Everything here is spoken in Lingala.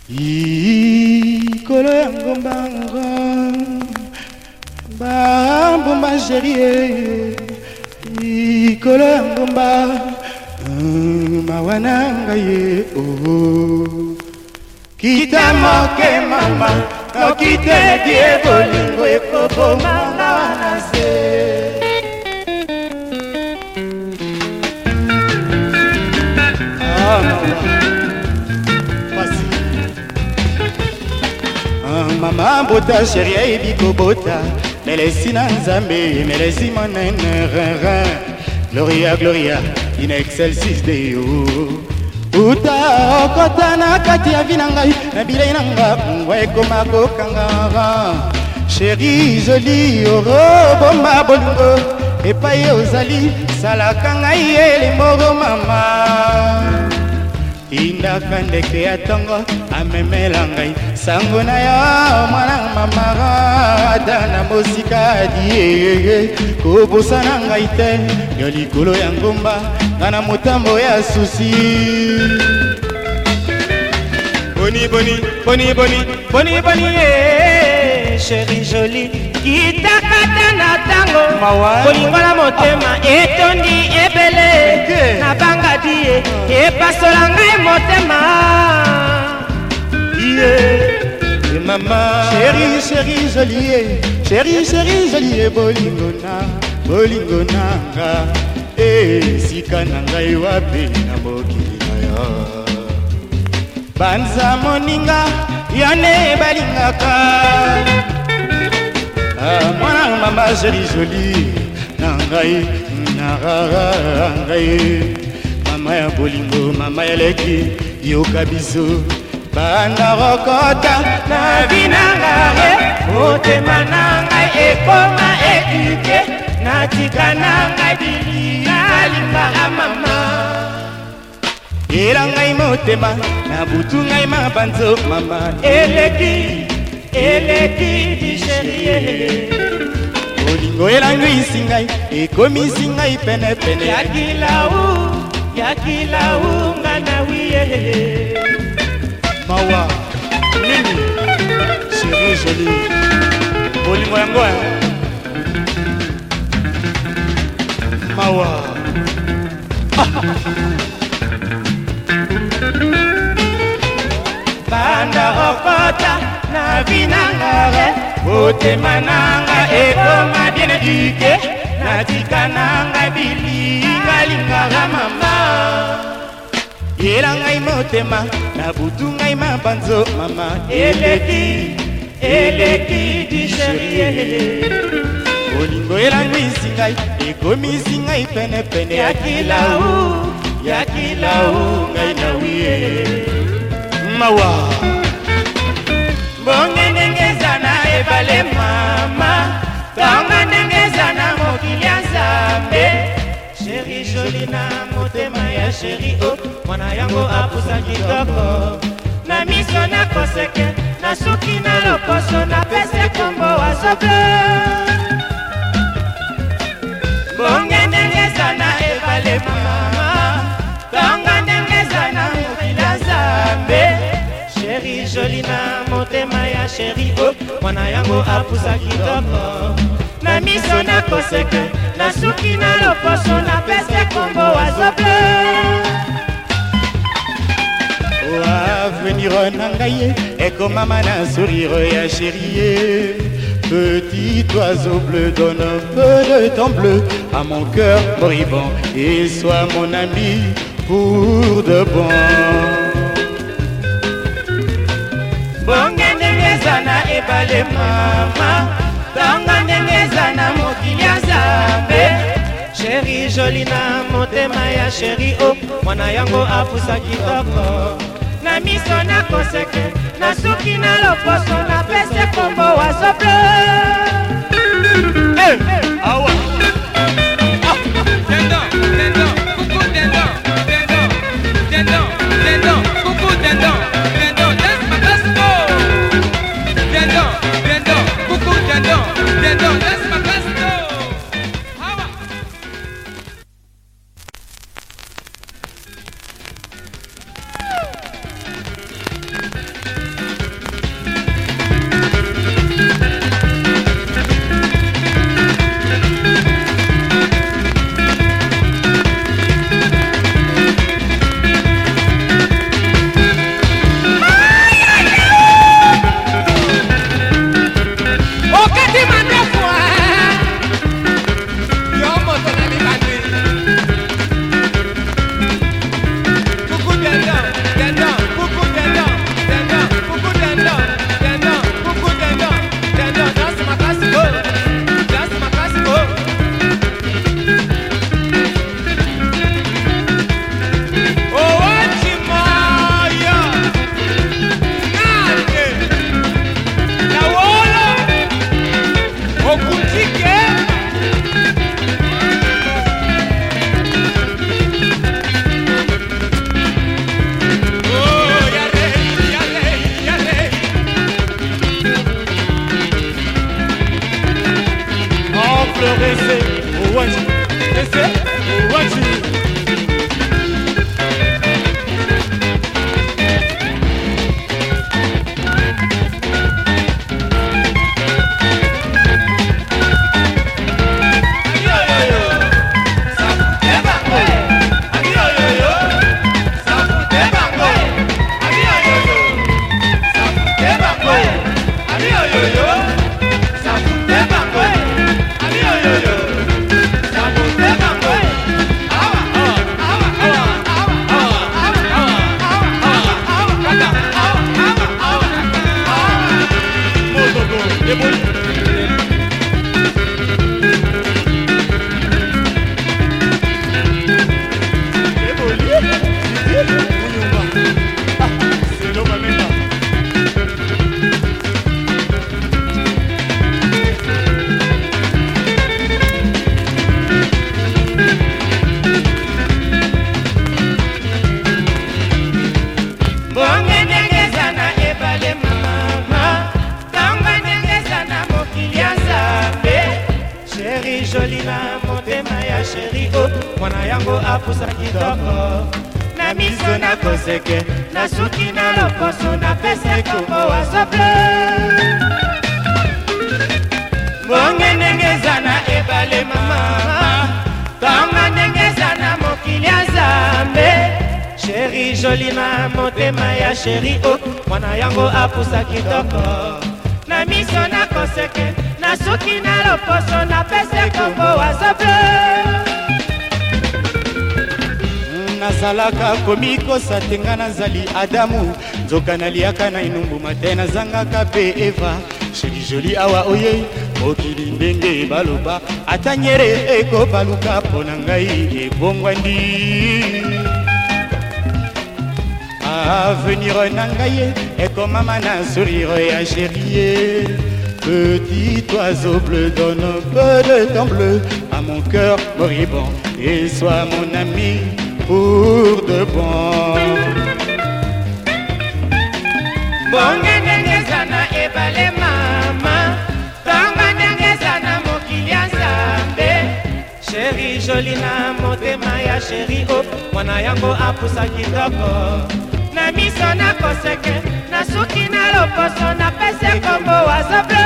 Ikolo ya ngombanga bambomba chérie ikolo ya ngomba mawananga ye kita moke mama nokite die bolingo ekoboma na se Mama bota chérie ebiko bota melesi na nzambe melesi monene rerin Gloria Gloria in excelsis Deo uta okota na kati ya vina ngai na bilei na nga ngwa ekoma kokangara chérie jolie oro bomba bolingo epai ozali salaka ngai elemoro mama indaka ndeke ya tongo amemela ngai sango na yo mwana mamara ata na mosika die kobosana ngai te yo likolo ya ngomba nga na motambo ya susi boni boni boni boni boni boni chérie jolie kitakata na tango bolingo na motema etondi ebele na bangadi epasola ngai motema mama chérie jolie bolingo nanga esika na ngai wapi na mokili na yo banza moninga yane balingaka mwana mama chérie jolie na ngai mama ya bolingo mama ya leki yoka biso banda rokota na binanga motema na ngai ekoma ekike natika na ngai bilingalimbaka mama yela ngai motema na butu ngai mabanzo mama eleki di chérie bolingo elangwisi ngai ekomisi ngai penepene yakilau nga na wiye mawa nini chérie jolie bolingo yango mawa banda okota na binangare motema nanga ekoma bien éduqué natika nanga bilingalingaka mama yela ngai motema na butu ngai mabanzo mama eleki di chérie bolingo elangwisi ngai ekomisi ngai penepene yakilau ngai na wiye mawa bonge ndenge ezana ebale mama tonga ndenge ezana mokili ya nzambe chérie jolie na motema ya chérie o mwana yango apusa kitoko na miso na koseke na suki na loposo na pese kombo azoble bonge ndenge ezana ebale mama tonga ndenge ezana mokili ya nzambe chérie jolie na motema ya chérie o mwana yango apusa kitoko na miso na koseke na suki na loposo na pese kombo azoble avenir na ngai ekomama na sourire ya chérie petit oiseau bleu donne un peu de temps bleu à mon cœur moribond et sois mon ami pour de bon bonge ndenge ezana ebale mama tonga ndenge ezana mokili ya nzambe chérie jolie na motema ya chérie o mwana yango apusa kitoko na miso na koseke na suki na loposo na pese kombo azoble awa yango apusa kitoko na miso na koseke na suki na loposo na pese kombo wasoble bonge ndenge eza na ebale mama tonga ndenge eza na mokili ya Nzambe sheri joli na motema ya sheri o mwana yango apusa kitoko na miso na koseke na suki na loposo na pese kombo wasoble nazalaka komikosa te nga nazali Adamu nzoka naliaka na inumbuma te nazangaka mpe Eva sheri joli awa oye mokili ndenge baloba ata nyere ekobaluka mpo na ngai ebongwandi avenir na ngai ekomama na sourire ya chérie. Petit oiseau bleu donne un peu de temps bleu à mon cœur moribond et sois mon ami pour de bon. Bonge ndenge eza na ebale mama tonga ndenge eza na mokili ya Nzambe sheri joli na motema ya sheri o mwana yango apusa kitoko na miso na koseke na suki na loposo na pese kombo wasoble